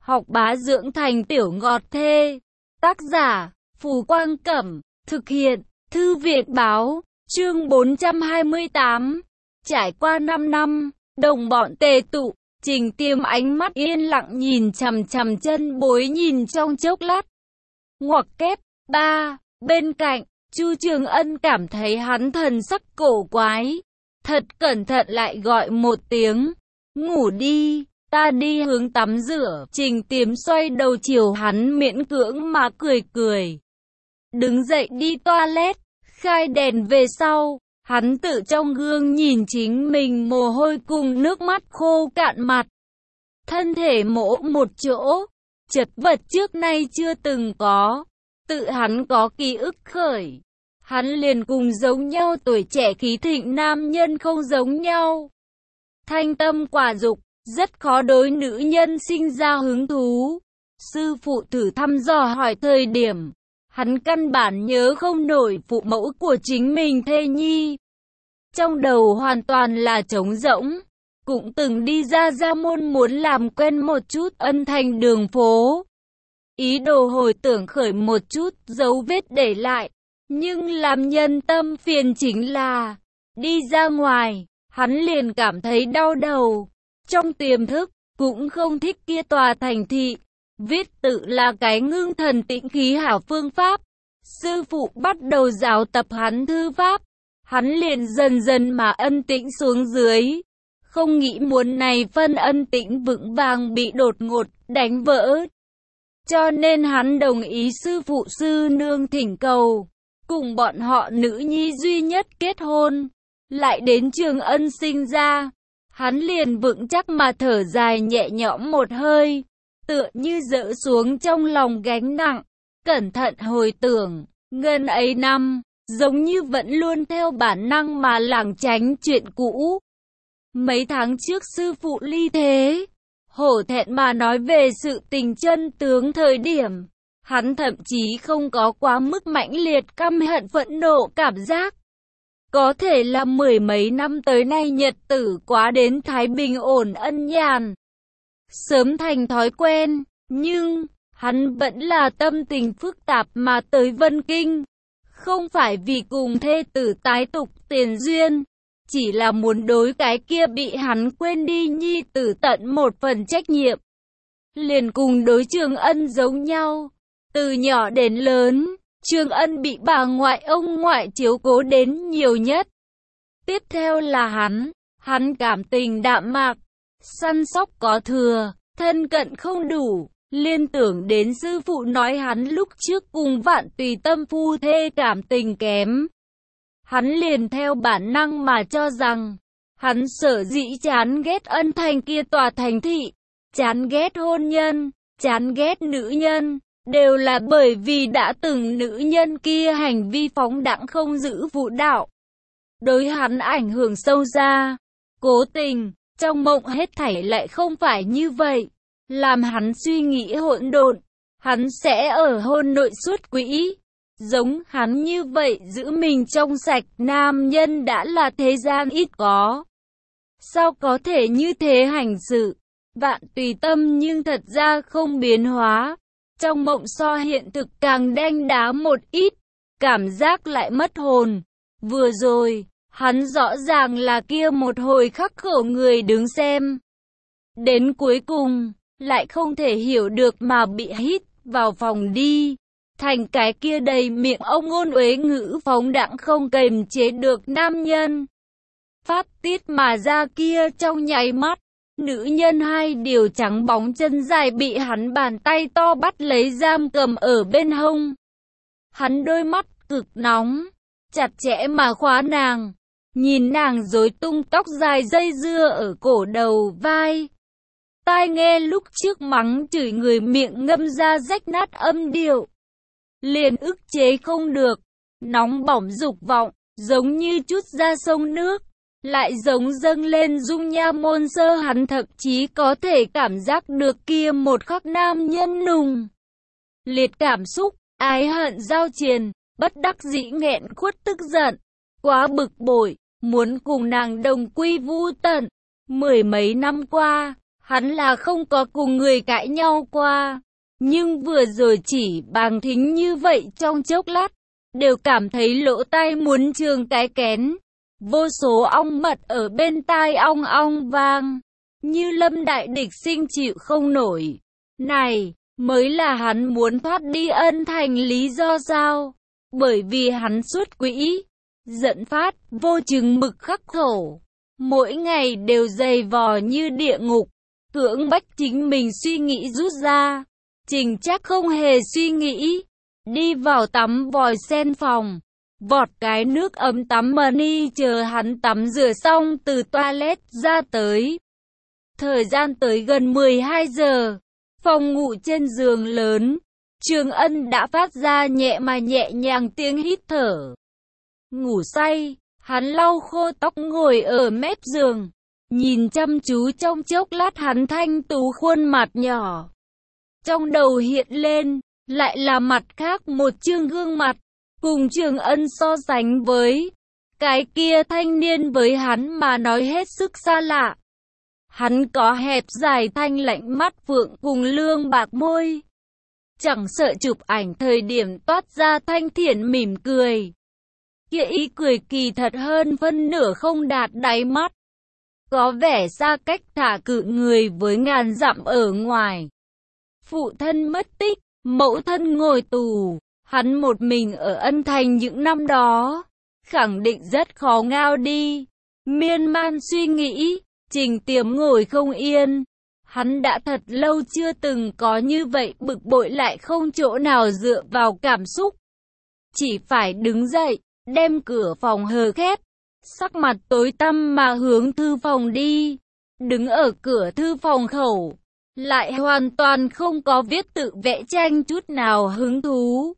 học bá dưỡng thành tiểu ngọt thê. Tác giả, Phù Quang Cẩm, thực hiện, Thư viện Báo, chương 428. Trải qua 5 năm, đồng bọn tề tụ, Trình Tiêm ánh mắt yên lặng nhìn chằm chằm chân bối nhìn trong chốc lát. Ngoặc kép, 3, bên cạnh, Chu Trường Ân cảm thấy hắn thần sắc cổ quái. Thật cẩn thận lại gọi một tiếng, ngủ đi, ta đi hướng tắm rửa. Trình Tiêm xoay đầu chiều hắn miễn cưỡng mà cười cười. Đứng dậy đi toilet, khai đèn về sau, hắn tự trong gương nhìn chính mình mồ hôi cùng nước mắt khô cạn mặt. Thân thể mỗ một chỗ, chật vật trước nay chưa từng có, tự hắn có ký ức khởi. Hắn liền cùng giống nhau tuổi trẻ khí thịnh nam nhân không giống nhau. Thanh tâm quả dục, rất khó đối nữ nhân sinh ra hứng thú. Sư phụ thử thăm dò hỏi thời điểm, hắn căn bản nhớ không nổi phụ mẫu của chính mình thê nhi. Trong đầu hoàn toàn là trống rỗng. Cũng từng đi ra gia môn muốn làm quen một chút ân thành đường phố. Ý đồ hồi tưởng khởi một chút dấu vết để lại. Nhưng làm nhân tâm phiền chính là, đi ra ngoài, hắn liền cảm thấy đau đầu. Trong tiềm thức, cũng không thích kia tòa thành thị. Viết tự là cái ngưng thần tĩnh khí hảo phương pháp. Sư phụ bắt đầu giáo tập hắn thư pháp. Hắn liền dần dần mà ân tĩnh xuống dưới. Không nghĩ muốn này phân ân tĩnh vững vàng bị đột ngột đánh vỡ. Cho nên hắn đồng ý sư phụ sư nương thỉnh cầu, cùng bọn họ nữ nhi duy nhất kết hôn. Lại đến Trường Ân sinh ra, hắn liền vững chắc mà thở dài nhẹ nhõm một hơi, tựa như dỡ xuống trong lòng gánh nặng. Cẩn thận hồi tưởng, ngần ấy năm, giống như vẫn luôn theo bản năng mà lảng tránh chuyện cũ. Mấy tháng trước sư phụ ly thế, hổ thẹn mà nói về sự tình chân tướng thời điểm, hắn thậm chí không có quá mức mãnh liệt căm hận phẫn nộ cảm giác. Có thể là mười mấy năm tới nay nhật tử quá đến thái bình ổn ân nhàn, sớm thành thói quen, nhưng hắn vẫn là tâm tình phức tạp mà tới Vân Kinh. Không phải vì cùng thê tử tái tục tiền duyên, chỉ là muốn đối cái kia bị hắn quên đi nhi tử tận một phần trách nhiệm. Liền cùng đối Trường Ân giống nhau, từ nhỏ đến lớn, Trường Ân bị bà ngoại ông ngoại chiếu cố đến nhiều nhất. Tiếp theo là hắn cảm tình đạm mạc, săn sóc có thừa, thân cận không đủ. Liên tưởng đến sư phụ nói hắn lúc trước cùng Vạn Tùy tâm phu thê cảm tình kém. Hắn liền theo bản năng mà cho rằng, hắn sở dĩ chán ghét ân thành kia tòa thành thị, chán ghét hôn nhân, chán ghét nữ nhân, đều là bởi vì đã từng nữ nhân kia hành vi phóng đãng không giữ vụ đạo. Đối hắn ảnh hưởng sâu xa, cố tình, trong mộng hết thảy lại không phải như vậy. Làm hắn suy nghĩ hỗn độn, hắn sẽ ở hôn nội suốt quỹ. Giống hắn như vậy giữ mình trong sạch nam nhân đã là thế gian ít có. Sao có thể như thế hành sự? Vạn Tùy tâm nhưng thật ra không biến hóa. Trong mộng so hiện thực càng đanh đá một ít, cảm giác lại mất hồn. Vừa rồi, hắn rõ ràng là kia một hồi khắc khổ người đứng xem. Đến cuối cùng, lại không thể hiểu được mà bị hít vào phòng đi. Thành cái kia đầy miệng ông ngôn uế ngữ phóng đãng không kềm chế được nam nhân. Phát tiết mà ra kia trong nháy mắt, nữ nhân hai điều trắng bóng chân dài bị hắn bàn tay to bắt lấy giam cầm ở bên hông. Hắn đôi mắt cực nóng, chặt chẽ mà khóa nàng, nhìn nàng rối tung tóc dài dây dưa ở cổ đầu vai. Tai nghe lúc trước mắng chửi người miệng ngâm ra rách nát âm điệu, liền ức chế không được, nóng bỏng dục vọng, giống như chút ra sông nước, lại giống dâng lên dung nham môn sơ. Hắn thậm chí có thể cảm giác được kia một khắc nam nhân nùng liệt cảm xúc, ái hận giao triền, bất đắc dĩ nghẹn khuất tức giận, quá bực bội, muốn cùng nàng đồng quy vu tận. Mười mấy năm qua, Hắn là không có cùng người cãi nhau qua, nhưng vừa rồi chỉ bằng thính như vậy trong chốc lát, đều cảm thấy lỗ tai muốn trường cái kén. Vô số ong mật ở bên tai ong ong vang, như lâm đại địch sinh chịu không nổi. Này, mới là hắn muốn thoát đi ân thành lý do sao? Bởi vì hắn xuất quỹ, giận phát, vô chừng mực khắc khổ. Mỗi ngày đều dày vò như địa ngục, cưỡng bách chính mình suy nghĩ rút ra. Trình Trác không hề suy nghĩ, đi vào tắm vòi sen phòng, vọt cái nước ấm tắm mani chờ hắn tắm rửa xong từ toilet ra tới. Thời gian tới gần 12 giờ, phòng ngủ trên giường lớn, Trường Ân đã phát ra nhẹ mà nhẹ nhàng tiếng hít thở. Ngủ say, hắn lau khô tóc ngồi ở mép giường, nhìn chăm chú trong chốc lát hắn thanh tú khuôn mặt nhỏ. Trong đầu hiện lên, lại là mặt khác một chương gương mặt, cùng Trường Ân so sánh với cái kia thanh niên với hắn mà nói hết sức xa lạ. Hắn có hẹp dài thanh lạnh mắt phượng cùng lương bạc môi. Chẳng sợ chụp ảnh thời điểm toát ra thanh thiện mỉm cười. Kia ý cười kỳ thật hơn phân nửa không đạt đáy mắt. Có vẻ xa cách thả cự người với ngàn dặm ở ngoài. Phụ thân mất tích, mẫu thân ngồi tù, hắn một mình ở Ân Thành những năm đó, khẳng định rất khó ngao đi. Miên man suy nghĩ, Trình Tiềm ngồi không yên. Hắn đã thật lâu chưa từng có như vậy bực bội lại không chỗ nào dựa vào cảm xúc. Chỉ phải đứng dậy, đem cửa phòng hờ khép, sắc mặt tối tăm mà hướng thư phòng đi. Đứng ở cửa thư phòng khẩu, lại hoàn toàn không có viết tự vẽ tranh chút nào hứng thú.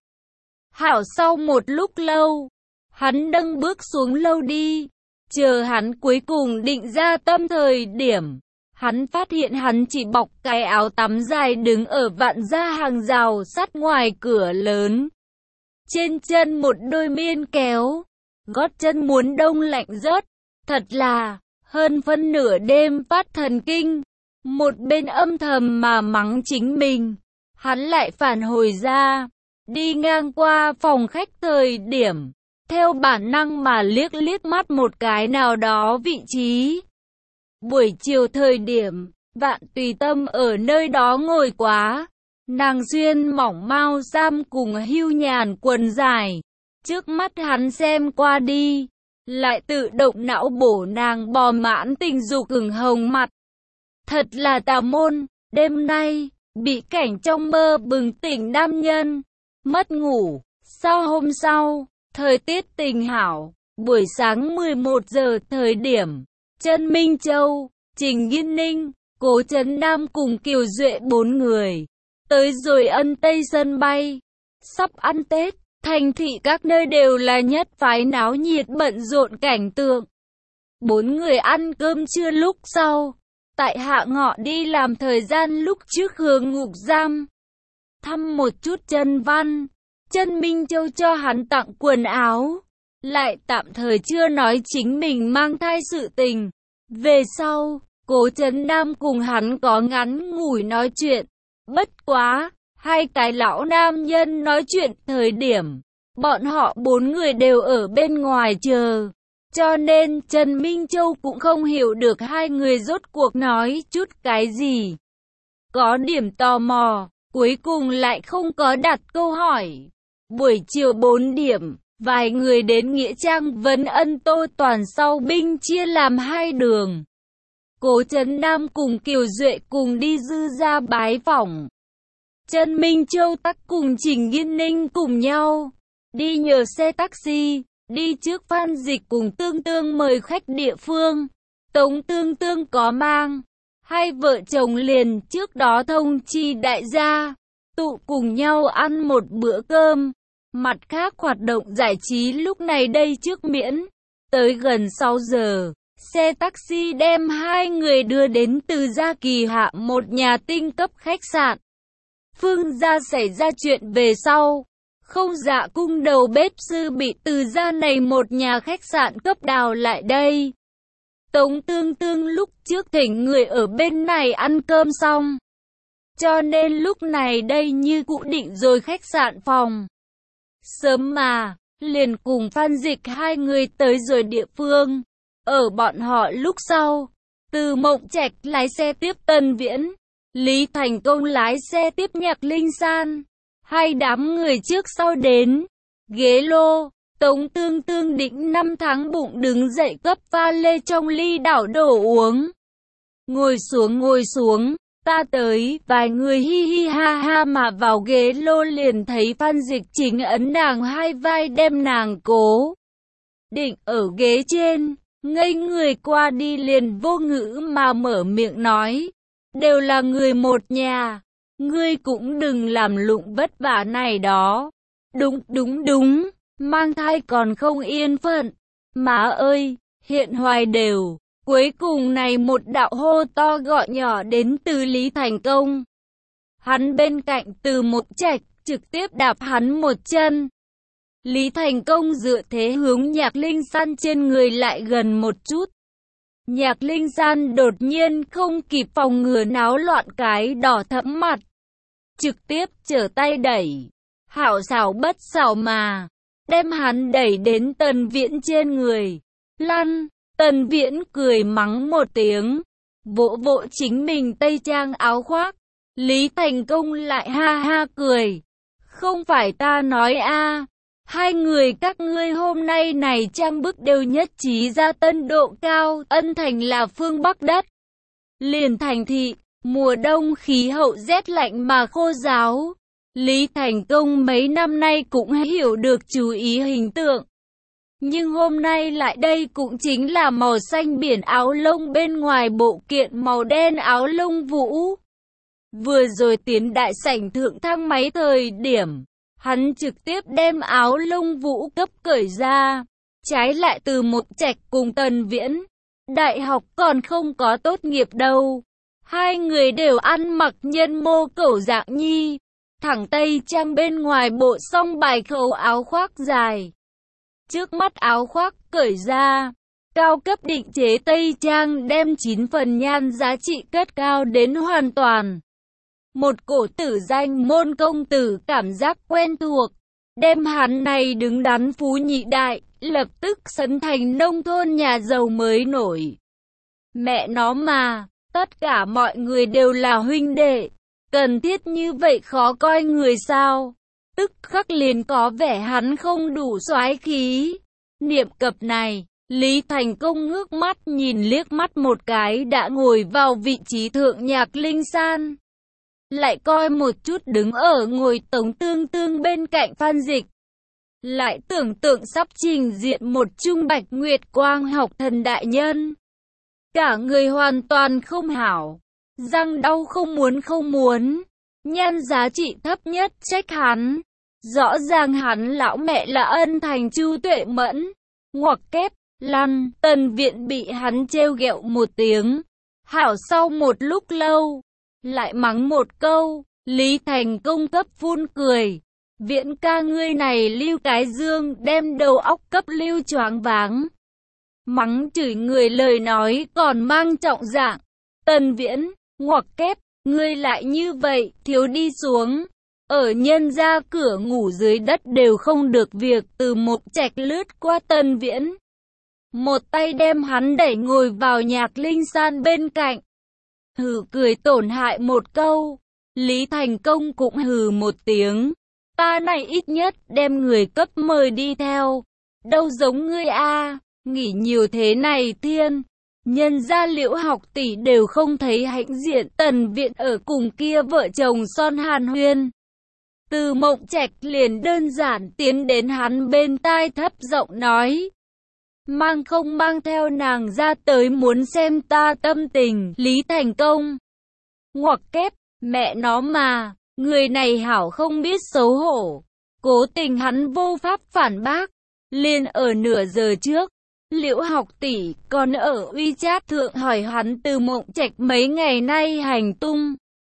Hảo sau một lúc lâu, hắn nâng bước xuống lâu đi, chờ hắn cuối cùng định ra tâm thời điểm. Hắn phát hiện hắn chỉ bọc cái áo tắm dài đứng ở vạn gia hàng rào sắt ngoài cửa lớn. Trên chân một đôi miên kéo, gót chân muốn đông lạnh rớt, thật là hơn phân nửa đêm phát thần kinh. Một bên âm thầm mà mắng chính mình, hắn lại phản hồi ra, đi ngang qua phòng khách thời điểm, theo bản năng mà liếc liếc mắt một cái nào đó vị trí. Buổi chiều thời điểm, Vạn Tùy Tâm ở nơi đó ngồi quá, nàng xuyên mỏng mao sam cùng hưu nhàn quần dài, trước mắt hắn xem qua đi, lại tự động não bổ nàng bò mãn tình dục ửng hồng mặt. Thật là tà môn, đêm nay, bị cảnh trong mơ bừng tỉnh nam nhân, mất ngủ, sau hôm sau, thời tiết tình hảo, buổi sáng 11 giờ thời điểm, Trân Minh Châu, Trình Nghiên Ninh, Cố Trấn Nam cùng Kiều Duệ 4 người, tới rồi Ân Tây sân bay, sắp ăn Tết, thành thị các nơi đều là nhất phái náo nhiệt bận rộn cảnh tượng. 4 người ăn cơm trưa lúc sau. Tại Hạ Ngọ đi làm thời gian lúc trước hướng ngục giam. Thăm một chút Trân Văn, Trân Minh Châu cho hắn tặng quần áo. Lại tạm thời chưa nói chính mình mang thai sự tình. Về sau, Cố Trấn Nam cùng hắn có ngắn ngủi nói chuyện. Bất quá, hai cái lão nam nhân nói chuyện thời điểm. Bọn họ 4 người đều ở bên ngoài chờ. Cho nên Trần Minh Châu cũng không hiểu được hai người rốt cuộc nói chút cái gì. Có điểm tò mò, cuối cùng lại không có đặt câu hỏi. Buổi chiều 4 điểm, vài người đến Nghĩa Trang vấn ân Tô Toàn sau binh chia làm 2 đường. Cố Trấn Nam cùng Kiều Duệ cùng đi Dư ra bái phỏng. Trần Minh Châu tắc cùng Trình Nghiên Ninh cùng nhau, đi nhờ xe taxi. Đi trước Phan Dịch cùng Tương Tương mời khách địa phương. Tống Tương Tương có mang. Hai vợ chồng liền trước đó thông chi đại gia. Tụ cùng nhau ăn một bữa cơm. Mặt khác hoạt động giải trí lúc này đây trước miễn. Tới gần 6 giờ, xe taxi đem hai người đưa đến Từ Gia Kỳ Hạ một nhà tinh cấp khách sạn. Phương gia xảy ra chuyện về sau. Không Dạ cung đầu bếp sư bị Từ Gia này một nhà khách sạn cấp đào lại đây. Tống Tương Tương lúc trước thỉnh người ở bên này ăn cơm xong, cho nên lúc này đây như cũ định rồi khách sạn phòng. Sớm mà, liền cùng Phan Dịch hai người tới rồi địa phương. Ở bọn họ lúc sau, Từ Mộng Trạch lái xe tiếp Tần Viễn, Lý Thành Công lái xe tiếp Nhạc Linh San. Hai đám người trước sau đến. Ghế lô, Tống Tương Tương định 5 tháng bụng đứng dậy cấp pha lê trong ly đảo đổ uống. Ngồi xuống, ta tới, vài người hi hi ha ha mà vào ghế lô liền thấy Phan Dịch Chính ấn nàng hai vai đem nàng cố định ở ghế trên, ngây người qua đi liền vô ngữ mà mở miệng nói, đều là người một nhà, ngươi cũng đừng làm lụng vất vả này đó. Đúng, mang thai còn không yên phận, má ơi, hiện hoài đều. Cuối cùng này một đạo hô to gọi nhỏ đến từ Lý Thành Công. Hắn bên cạnh Từ Mộng Trạch trực tiếp đạp hắn một chân. Lý Thành Công dựa thế hướng Nhạc Linh San trên người lại gần một chút. Nhạc Linh San đột nhiên không kịp phòng ngừa náo loạn cái đỏ thẫm mặt. Trực tiếp trở tay đẩy. Hảo xảo bất xảo mà. Đem hắn đẩy đến Tần Viễn trên người. Lăn. Tần Viễn cười mắng một tiếng. Vỗ vỗ chính mình tây trang áo khoác. Lý Thành Công lại ha ha cười. Không phải ta nói a, hai người các ngươi hôm nay này trang bức đều nhất trí ra tân độ cao. Ân Thành là phương Bắc đất. Liền thành thị, mùa đông khí hậu rét lạnh mà khô ráo. Lý Thành Công mấy năm nay cũng hiểu được chú ý hình tượng. Nhưng hôm nay lại đây cũng chính là màu xanh biển áo lông bên ngoài bộ kiện màu đen áo lông vũ. Vừa rồi tiến đại sảnh thượng thang máy thời điểm, hắn trực tiếp đem áo lông vũ cấp cởi ra. Trái lại Từ Mộng Trạch cùng Tần Viễn, đại học còn không có tốt nghiệp đâu. Hai người đều ăn mặc nhân mô cẩu dạng nhi, thẳng tây trang bên ngoài bộ song bài khẩu áo khoác dài. Trước mắt áo khoác cởi ra, cao cấp định chế tây trang đem 9 phần nhan giá trị cất cao đến hoàn toàn. Một cổ tử danh môn công tử cảm giác quen thuộc, đem hắn này đứng đắn phú nhị đại, lập tức sấn thành nông thôn nhà giàu mới nổi. Mẹ nó mà, tất cả mọi người đều là huynh đệ, cần thiết như vậy khó coi người sao? Tức khắc liền có vẻ hắn không đủ soái khí. Niệm cập này, Lý Thành Công ngước mắt nhìn liếc mắt một cái đã ngồi vào vị trí thượng Nhạc Linh San. Lại coi một chút đứng ở ngồi Tống Tương Tương bên cạnh Phan Dịch. Lại tưởng tượng sắp trình diện một trung bạch nguyệt quang học thần đại nhân. Cả người hoàn toàn không hảo, răng đau không muốn, nhan giá trị thấp nhất trách hắn. Rõ ràng hắn lão mẹ là Ân Thành Chu Tuệ Mẫn. Ngoặc kép, lăn, Tần Viễn bị hắn trêu ghẹo một tiếng. Hảo sau một lúc lâu, lại mắng một câu, Lý Thành Công cấp phun cười. Viễn ca ngươi này lưu cái dương đem đầu óc cấp lưu choáng váng. Mắng chửi người lời nói còn mang trọng dạng. Tần Viễn, ngoặc kép, ngươi lại như vậy, thiếu đi xuống. Ở nhân ra cửa ngủ dưới đất đều không được việc. Từ Mộng Trạch lướt qua Tần Viễn, một tay đem hắn đẩy ngồi vào Nhạc Linh San bên cạnh. Hừ cười tổn hại một câu. Lý Thành Công cũng hừ một tiếng. Ta này ít nhất đem người cấp mời đi theo. Đâu giống ngươi a, nghỉ nhiều thế này thiên. Nhân gia Liễu học tỷ đều không thấy hãnh diện. Tần Viễn ở cùng kia vợ chồng son hàn huyên. Từ Mộng Trạch liền đơn giản tiến đến hắn bên tai thấp giọng nói. Mang không mang theo nàng ra tới muốn xem ta tâm tình. Lý Thành Công, ngoặc kép, mẹ nó mà, người này hảo không biết xấu hổ. Cố tình hắn vô pháp phản bác. Liền ở nửa giờ trước, Liễu học tỷ còn ở WeChat thượng hỏi hắn Từ Mộng Trạch mấy ngày nay hành tung.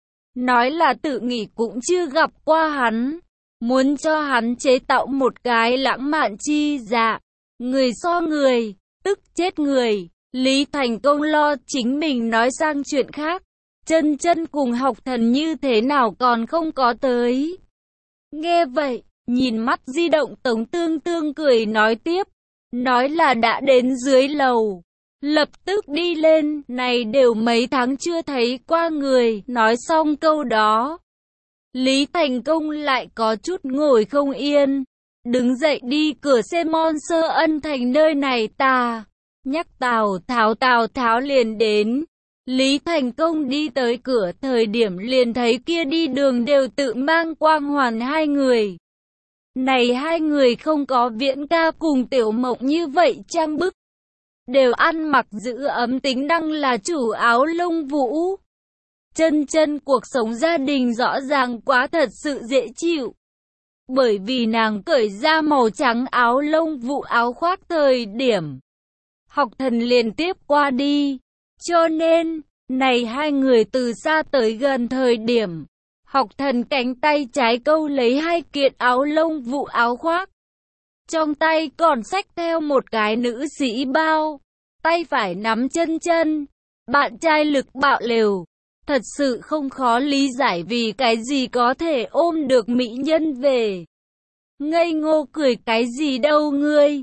Nói là tự nghỉ cũng chưa gặp qua hắn. Muốn cho hắn chế tạo một cái lãng mạn chi dạ. Người so người, tức chết người. Lý Thành Công lo chính mình nói sang chuyện khác. Chân Chân cùng Học Thần như thế nào còn không có tới. Nghe vậy, nhìn mắt di động Tống Tương Tương cười nói tiếp. Nói là đã đến dưới lầu. Lập tức đi lên, này đều mấy tháng chưa thấy qua người. Nói xong câu đó, Lý Thành Công lại có chút ngồi không yên. Đứng dậy đi cửa xe Monster Ân Thành nơi này ta. Nhắc Tào Tháo liền đến. Lý Thành Công đi tới cửa thời điểm liền thấy kia đi đường đều tự mang Quang Hoàn hai người. Này hai người không có Viễn ca cùng Tiểu Mộng như vậy trang bức. Đều ăn mặc giữ ấm tính năng là chủ áo lông vũ. Chân Chân cuộc sống gia đình rõ ràng quá thật sự dễ chịu. Bởi vì nàng cởi ra màu trắng áo lông vũ áo khoác thời điểm Học Thần liền tiếp qua đi. Cho nên, này hai người từ xa tới gần thời điểm Học Thần cánh tay trái câu lấy hai kiện áo lông vũ áo khoác. Trong tay còn xách theo một cái nữ sĩ bao. Tay phải nắm Chân Chân. Bạn trai lực bạo lều. Thật sự không khó lý giải vì cái gì có thể ôm được mỹ nhân về. Ngây ngô cười cái gì đâu ngươi.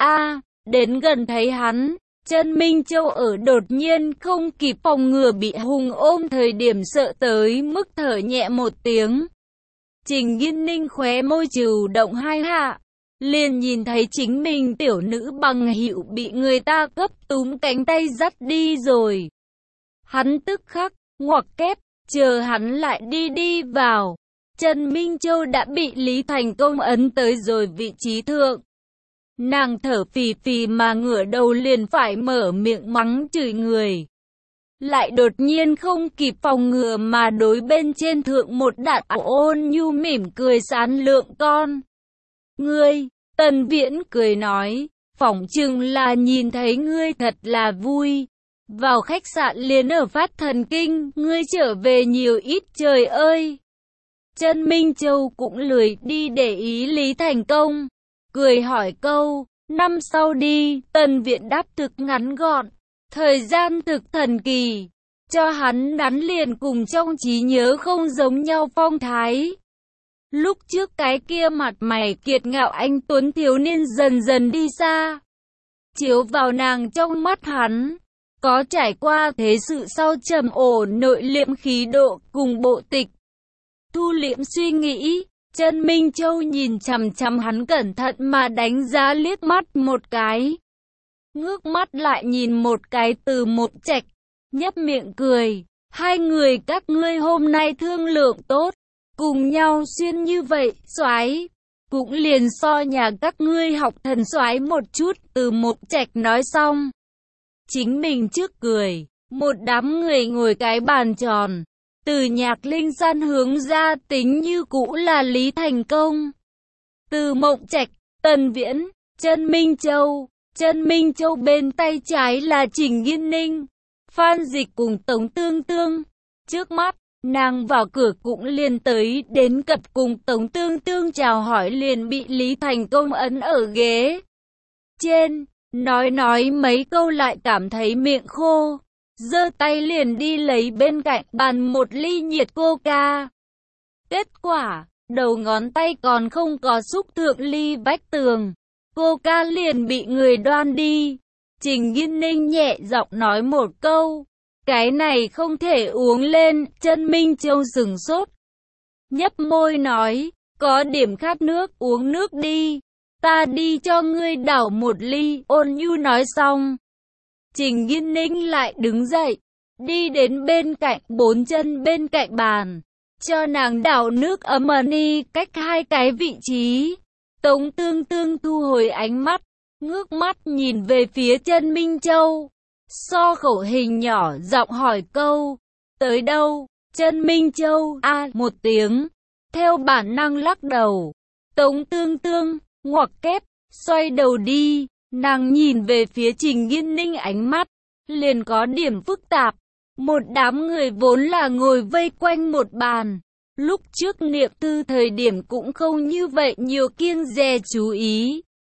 Đến gần thấy hắn. Chân Minh Châu ở đột nhiên không kịp phòng ngừa bị Hùng ôm thời điểm sợ tới mức thở nhẹ một tiếng. Trình Nghiên Ninh khóe môi trừ động hai hạ. Liền nhìn thấy chính mình tiểu nữ bằng hữu bị người ta gấp túm cánh tay dắt đi rồi. Hắn tức khắc, ngoặc kép, chờ hắn lại đi vào. Trần Minh Châu đã bị Lý Thành Công ấn tới rồi vị trí thượng. Nàng thở phì phì mà ngửa đầu liền phải mở miệng mắng chửi người. Lại đột nhiên không kịp phòng ngừa mà đối bên trên thượng một đạn ôn nhu mỉm cười sán lượng con. Ngươi, Tần Viễn cười nói, phỏng chừng là nhìn thấy ngươi thật là vui. Vào khách sạn liền ở phát thần kinh, ngươi trở về nhiều ít trời ơi. Trần Minh Châu cũng lười đi để ý Lý Thành Công. Cười hỏi câu, năm sau đi, Tần Viễn đáp thực ngắn gọn. Thời gian thực thần kỳ, cho hắn nắn liền cùng trong trí nhớ không giống nhau phong thái. Lúc trước cái kia mặt mày kiệt ngạo anh tuấn thiếu niên dần dần đi xa. Chiếu vào nàng trong mắt hắn, có trải qua thế sự sau trầm ổn nội liễm khí độ cùng bộ tịch. Thu liễm suy nghĩ, Trần Minh Châu nhìn chằm chằm hắn cẩn thận mà đánh giá liếc mắt một cái. Ngước mắt lại nhìn một cái Từ Mộng Trạch, nhấp miệng cười. Hai người các ngươi hôm nay thương lượng tốt, cùng nhau xuyên như vậy, soái cũng liền so nhà các ngươi Học Thần soái một chút. Từ Mộng Trạch nói xong, chính mình trước cười, một đám người ngồi cái bàn tròn. Từ Nhạc Linh San hướng ra tính như cũ là Lý Thành Công, Từ Mộng Trạch, Tần Viễn, Trần Minh Châu. Trần Minh Châu bên tay trái là Trình Nghiên Ninh, Phan Dịch cùng Tống Tương Tương. Trước mắt, nàng vào cửa cũng liền tới đến cập cùng Tống Tương Tương chào hỏi liền bị Lý Thành Công ấn ở ghế trên. Nói mấy câu lại cảm thấy miệng khô. Giơ tay liền đi lấy bên cạnh bàn một ly nhiệt coca. Kết quả, đầu ngón tay còn không có xúc thượng ly vách tường. Coca liền bị người đoan đi. Trình Nghiên Ninh nhẹ giọng nói một câu. Cái này không thể uống lên. Trần Minh Châu sửng sốt. Nhấp môi nói. Có điểm khát nước, uống nước đi. Ta đi cho ngươi đảo một ly. Ôn nhu nói xong, Trình Nghiên Ninh lại đứng dậy, đi đến bên cạnh bốn chân bên cạnh bàn, cho nàng đảo nước ấm ni cách hai cái vị trí. Tống Tương Tương thu hồi ánh mắt, ngước mắt nhìn về phía Trần Minh Châu, so khẩu hình nhỏ giọng hỏi câu, tới đâu? Trần Minh Châu một tiếng, theo bản năng lắc đầu. Tống Tương Tương ngoặc kép, xoay đầu đi. Nàng nhìn về phía Trình Nghiên Ninh ánh mắt liền có điểm phức tạp. Một đám người vốn là ngồi vây quanh một bàn. Lúc trước niệm thư thời điểm cũng không như vậy nhiều kiêng dè chú ý.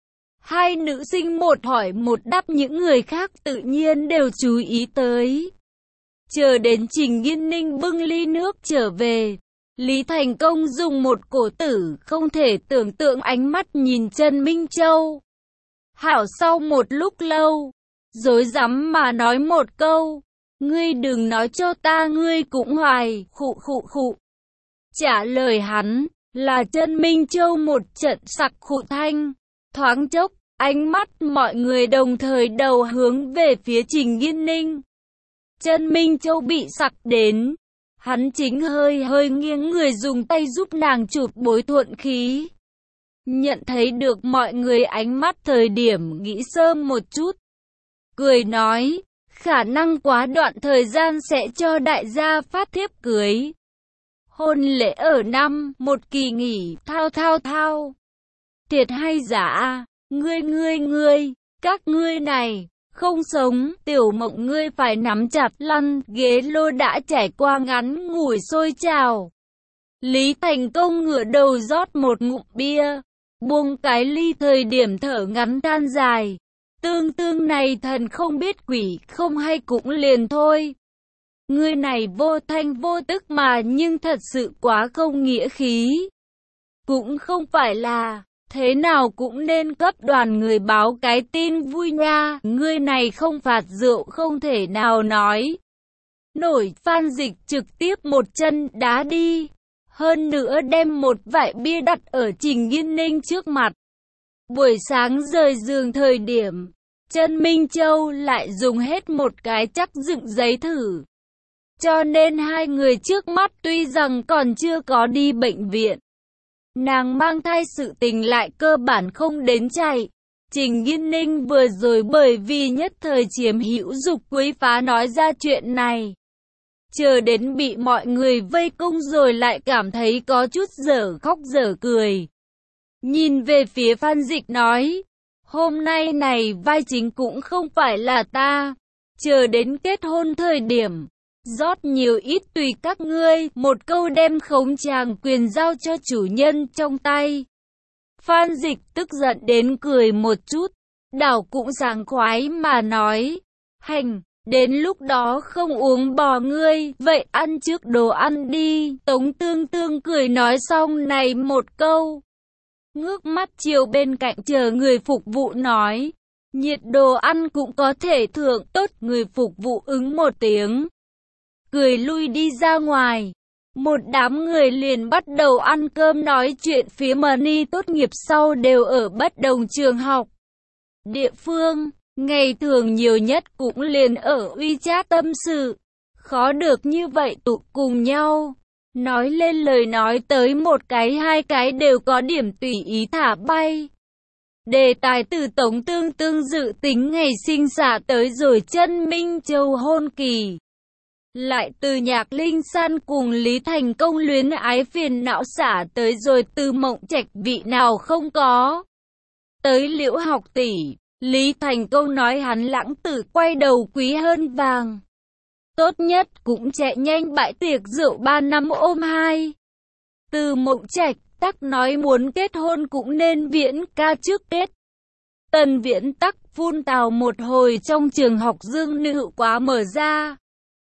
Hai nữ sinh một hỏi một đáp, những người khác tự nhiên đều chú ý tới. Chờ đến Trình Nghiên Ninh bưng ly nước trở về, Lý Thành Công dùng một cổ tử không thể tưởng tượng ánh mắt nhìn Trần Minh Châu. Hảo sau một lúc lâu, rối rắm mà nói một câu, ngươi đừng nói cho ta ngươi cũng hoài, khụ khụ khụ. Trả lời hắn là Trần Minh Châu một trận sặc khụ thanh, thoáng chốc, ánh mắt mọi người đồng thời đầu hướng về phía Trình Nghiên Ninh. Trần Minh Châu bị sặc đến, hắn chính hơi nghiêng người dùng tay giúp nàng chụp bối thuận khí. Nhận thấy được mọi người ánh mắt thời điểm nghĩ sơ một chút. Cười nói, khả năng quá đoạn thời gian sẽ cho đại gia phát thiếp cưới. Hôn lễ ở năm, một kỳ nghỉ, thao. Thiệt hay giả, ngươi, các ngươi này, không sống, tiểu mộng ngươi phải nắm chặt lăn, ghế lô đã trải qua ngắn ngủi sôi trào. Lý Thành Công ngửa đầu rót một ngụm bia, buông cái ly thời điểm thở ngắn than dài. Tương này thần không biết quỷ không hay cũng liền thôi. Ngươi này vô thanh vô tức mà nhưng thật sự quá không nghĩa khí. Cũng không phải là, thế nào cũng nên cấp đoàn người báo cái tin vui nha. Ngươi này không phạt rượu không thể nào nói nổi. Phan Dịch trực tiếp một chân đá đi. Hơn nữa đem một vại bia đặt ở Trình Nghiên Ninh trước mặt. Buổi sáng rời giường thời điểm, Trần Minh Châu lại dùng hết một cái chắc dựng giấy thử. Cho nên hai người trước mắt tuy rằng còn chưa có đi bệnh viện, nàng mang thai sự tình lại cơ bản không đến chạy. Trình Nghiên Ninh vừa rồi bởi vì nhất thời chiếm hữu dục quấy phá nói ra chuyện này. Chờ đến bị mọi người vây công rồi lại cảm thấy có chút dở khóc dở cười. Nhìn về phía Phan Dịch nói, hôm nay này vai chính cũng không phải là ta. Chờ đến kết hôn thời điểm, rót nhiều ít tùy các ngươi, một câu đem khống tràng quyền giao cho chủ nhân trong tay. Phan Dịch tức giận đến cười một chút, đảo cũng sảng khoái mà nói, hành, đến lúc đó không uống bò ngươi, vậy ăn trước đồ ăn đi. Tống Tương cười nói xong này một câu, ngước mắt chiều bên cạnh chờ người phục vụ nói, nhiệt đồ ăn cũng có thể thưởng. Tốt, người phục vụ ứng một tiếng, cười lui đi ra ngoài. Một đám người liền bắt đầu ăn cơm nói chuyện phía Mani tốt nghiệp sau đều ở bất đồng trường học. Địa phương, ngày thường nhiều nhất cũng liền ở WeChat tâm sự. Khó được như vậy tụ cùng nhau. Nói lên lời nói tới một cái hai cái đều có điểm tùy ý thả bay. Đề tài từ Tống Tương dự tính ngày sinh xả tới rồi Trần Minh Châu hôn kỳ. Lại từ Nhạc Linh San cùng Lý Thành Công luyến ái phiền não xả tới rồi Từ Mộng Trạch vị nào không có. Tới Liễu Học tỷ, Lý Thành Công nói hắn lãng tử quay đầu quý hơn vàng. Tốt nhất cũng chạy nhanh bãi tiệc rượu 3 năm ôm 2. Từ Mộng Trạch tắc nói muốn kết hôn cũng nên Viễn ca trước kết. Tần Viễn tắc phun tào một hồi trong trường học dương nữ quá mở ra.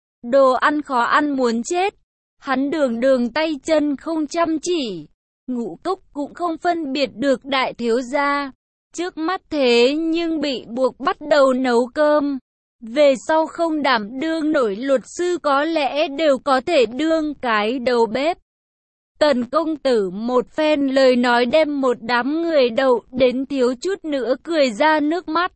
Đồ ăn khó ăn muốn chết. Hắn đường tay chân không chăm chỉ. Ngũ cốc cũng không phân biệt được đại thiếu gia. Trước mắt thế nhưng bị buộc bắt đầu nấu cơm. Về sau không đảm đương nổi luật sư có lẽ đều có thể đương cái đầu bếp. Tần công tử một phen lời nói đem một đám người đậu đến thiếu chút nữa cười ra nước mắt.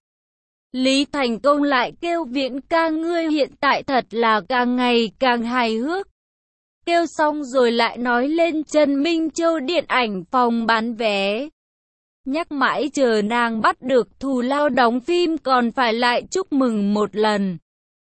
Lý Thành Công lại kêu Viễn ca ngươi hiện tại thật là càng ngày càng hài hước. Kêu xong rồi lại nói lên Trần Minh Châu điện ảnh phòng bán vé. Nhắc mãi chờ nàng bắt được thù lao đóng phim còn phải lại chúc mừng một lần.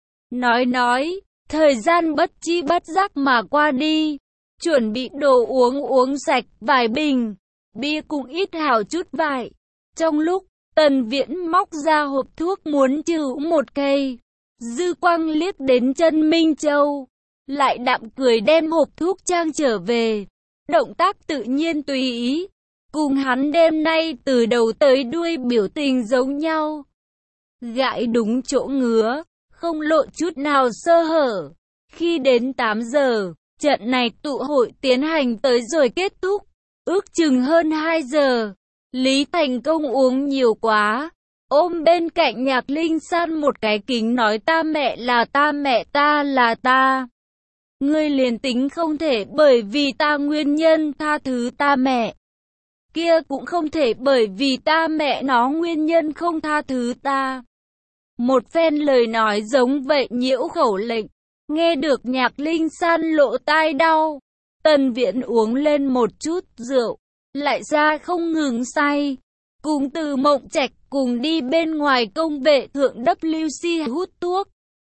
Nói, thời gian bất chi bất giác mà qua đi. Chuẩn bị đồ uống sạch vài bình, bia cũng ít hảo chút vải. Trong lúc, Tần Viễn móc ra hộp thuốc muốn chữ một cây. Dư quang liếc đến Trần Minh Châu, lại đạm cười đem hộp thuốc trang trở về. Động tác tự nhiên tùy ý. cùng hắn đêm nay từ đầu tới đuôi biểu tình giống nhau. Gãi đúng chỗ ngứa, không lộ chút nào sơ hở. Khi đến 8 giờ, trận này tụ hội tiến hành tới rồi kết thúc. Ước chừng hơn 2 giờ, Lý Thành Công uống nhiều quá, ôm bên cạnh Nhạc Linh San một cái kính nói ta mẹ là ta, mẹ ta là ta. Ngươi liền tính không thể bởi vì ta nguyên nhân tha thứ ta mẹ, kia cũng không thể bởi vì ta mẹ nó nguyên nhân không tha thứ ta. Một phen lời nói giống vậy nhiễu khẩu lệnh, nghe được Nhạc Linh San lộ tai đau. Tần Viễn uống lên một chút rượu, lại ra không ngừng say, cùng Từ Mộng Trạch cùng đi bên ngoài công vệ thượng WC hút thuốc.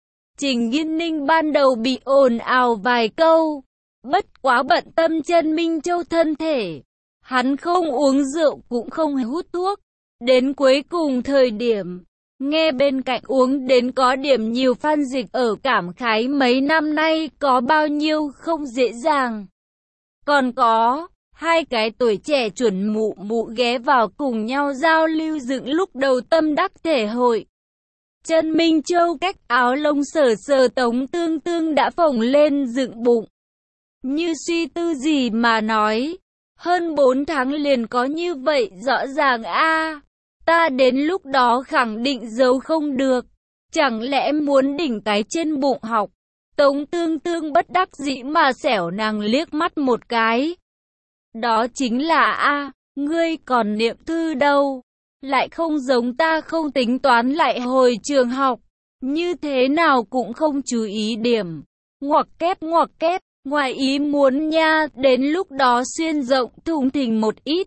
Trình Nghiên Ninh ban đầu bị ồn ào vài câu, bất quá bận tâm Chân Minh Châu thân thể, hắn không uống rượu cũng không hút thuốc. Đến cuối cùng thời điểm, nghe bên cạnh uống đến có điểm nhiều Phan Dịch ở cảm khái mấy năm nay có bao nhiêu không dễ dàng. Còn có hai cái tuổi trẻ chuẩn mụ mụ ghé vào cùng nhau giao lưu dựng lúc đầu tâm đắc thể hội. Chân Minh Châu cách áo lông sờ sờ Tống Tương Tương đã phồng lên dựng bụng. Như suy tư gì mà nói, hơn 4 tháng liền có như vậy rõ ràng a. Ta đến lúc đó khẳng định giấu không được. Chẳng lẽ muốn đỉnh cái trên bụng học? Tống Tương Tương bất đắc dĩ mà xẻo nàng liếc mắt một cái. Đó chính là a, ngươi còn niệm thư đâu, lại không giống ta không tính toán lại hồi trường học, như thế nào cũng không chú ý điểm. Ngoặc kép, ngoài ý muốn nha, đến lúc đó xuyên rộng thùng thình một ít.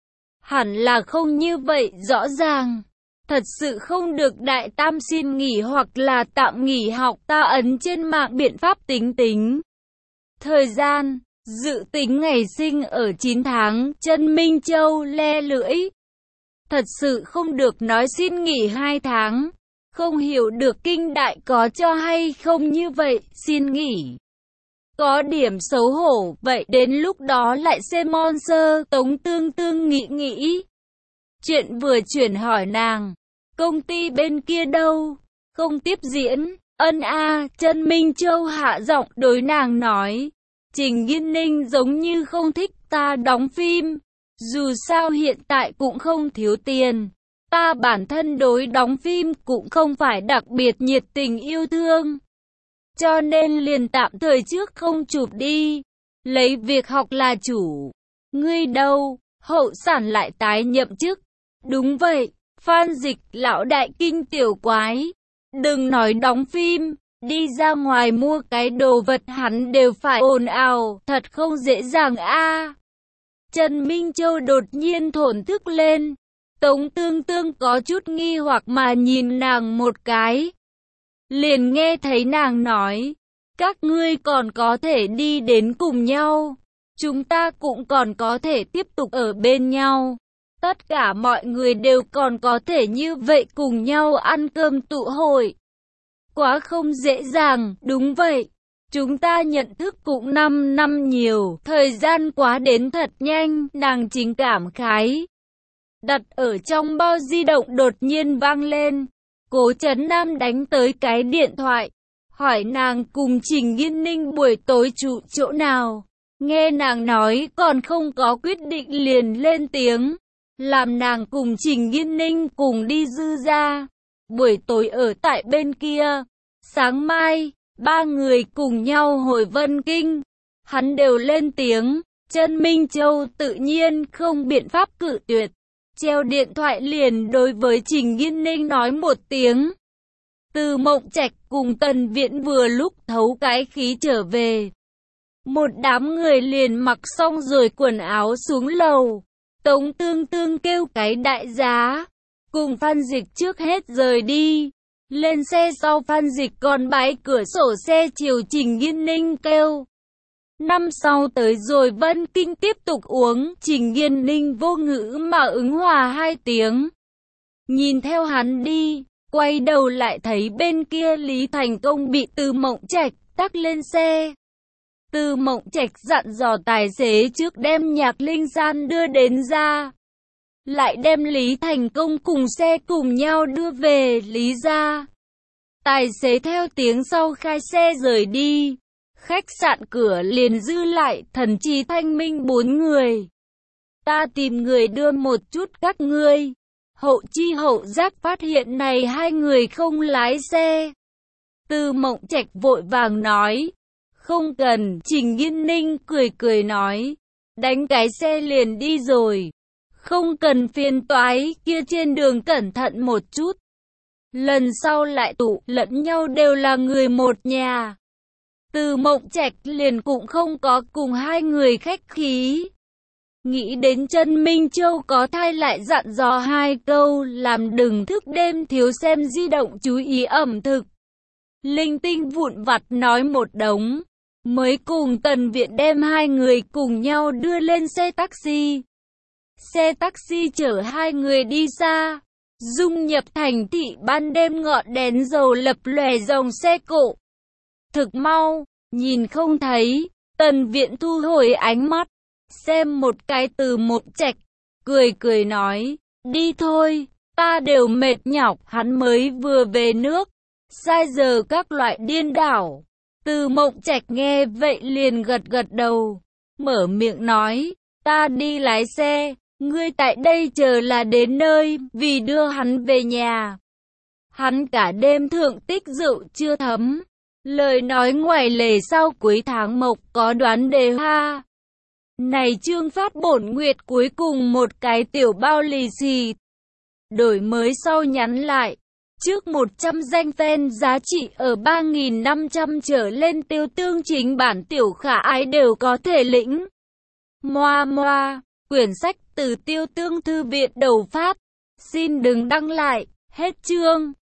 Hẳn là không như vậy rõ ràng. Thật sự không được đại tam xin nghỉ hoặc là tạm nghỉ học, ta ấn trên mạng biện pháp tính. Thời gian, dự tính ngày sinh ở 9 tháng, Chân Minh Châu le lưỡi. Thật sự không được nói xin nghỉ 2 tháng. Không hiểu được kinh đại có cho hay không như vậy, xin nghỉ. Có điểm xấu hổ, vậy đến lúc đó lại xem monster. Tống Tương Tương nghĩ. Chuyện vừa chuyển hỏi nàng, công ty bên kia đâu? Không tiếp diễn. Ân a. Chân Minh Châu hạ giọng đối nàng nói. Trình Nghiên Ninh giống như không thích ta đóng phim. Dù sao hiện tại cũng không thiếu tiền. Ta bản thân đối đóng phim cũng không phải đặc biệt nhiệt tình yêu thương. Cho nên liền tạm thời trước không chụp đi. Lấy việc học là chủ. Ngươi đâu? Hậu sản lại tái nhậm chức. Đúng vậy. Phan Dịch lão đại kinh tiểu quái. Đừng nói đóng phim. Đi ra ngoài mua cái đồ vật hắn đều phải ồn ào. Thật không dễ dàng a. Trần Minh Châu đột nhiên thổn thức lên. Tống Tương Tương có chút nghi hoặc mà nhìn nàng một cái. Liền nghe thấy nàng nói, các ngươi còn có thể đi đến cùng nhau. Chúng ta cũng còn có thể tiếp tục ở bên nhau. Tất cả mọi người đều còn có thể như vậy cùng nhau ăn cơm tụ hội. Quá không dễ dàng, đúng vậy. Chúng ta nhận thức cũng 5 năm nhiều, thời gian quá đến thật nhanh, nàng chính cảm khái. Đặt ở trong bao di động đột nhiên vang lên. Cố Trấn Nam đánh tới cái điện thoại, hỏi nàng cùng Trình Nghiên Ninh buổi tối trụ chỗ nào. Nghe nàng nói còn không có quyết định liền lên tiếng, làm nàng cùng Trình Nghiên Ninh cùng đi Dư ra. Buổi tối ở tại bên kia, sáng mai, 3 người cùng nhau hồi Vân Kinh. Hắn đều lên tiếng, Chân Minh Châu tự nhiên không biện pháp cự tuyệt. Treo điện thoại liền đối với Trình Nghiên Ninh nói một tiếng. Từ Mộng Trạch cùng Tần Viễn vừa lúc thấu cái khí trở về. Một đám người liền mặc xong rồi quần áo xuống lầu. Tống Tương Tương kêu cái đại giá, cùng Phan Dịch trước hết rời đi. Lên xe sau Phan Dịch còn bái cửa sổ xe chiều Trình Nghiên Ninh kêu. Năm sau tới rồi Vân Kinh tiếp tục uống. Trình Nghiên Ninh vô ngữ mà ứng hòa 2 tiếng. Nhìn theo hắn đi, quay đầu lại thấy bên kia Lý Thành Công bị Từ Mộng Trạch tắc lên xe. Từ Mộng Trạch dặn dò tài xế trước đem Nhạc Linh San đưa đến ra. Lại đem Lý Thành Công cùng xe cùng nhau đưa về Lý gia. Tài xế theo tiếng sau khai xe rời đi. Khách sạn cửa liền dư lại Thần Trí Thanh Minh 4 người. Ta tìm người đưa một chút các ngươi. Hậu chi hậu giác phát hiện này hai người không lái xe. Từ Mộng Trạch vội vàng nói. Không cần, Trình Nghiên Ninh cười cười nói. Đánh cái xe liền đi rồi. Không cần phiền toái, kia trên đường cẩn thận một chút. Lần sau lại tụ lẫn nhau đều là người một nhà. Từ Mộng Trạch liền cũng không có cùng hai người khách khí. Nghĩ đến Trân Minh Châu có thai lại dặn dò hai câu làm đừng thức đêm thiếu xem di động chú ý ẩm thực. Linh tinh vụn vặt nói một đống. Mới cùng Tần Viện đem hai người cùng nhau đưa lên xe taxi. Xe taxi chở hai người đi xa. Dung nhập thành thị ban đêm ngọn đèn dầu lập lòe dòng xe cộ. Thực mau, nhìn không thấy, Tần Viện thu hồi ánh mắt. Xem một cái Từ Mộng Trạch, cười cười nói, đi thôi, ta đều mệt nhọc, hắn mới vừa về nước. Sai giờ các loại điên đảo. Từ Mộng Trạch nghe vậy liền gật gật đầu, mở miệng nói, ta đi lái xe, ngươi tại đây chờ là đến nơi, vì đưa hắn về nhà. Hắn cả đêm thượng tích rượu chưa thấm, lời nói ngoài lề sau cuối tháng mộc có đoán đề ha. Này chương phát bổn nguyệt cuối cùng một cái tiểu bao lì xì. Đổi mới sau nhắn lại. Trước 100 danh fan giá trị ở 3.500 trở lên tiêu tương chính bản tiểu khả ái đều có thể lĩnh. Moa moa, quyển sách từ tiêu tương thư viện đầu phát. Xin đừng đăng lại, hết chương.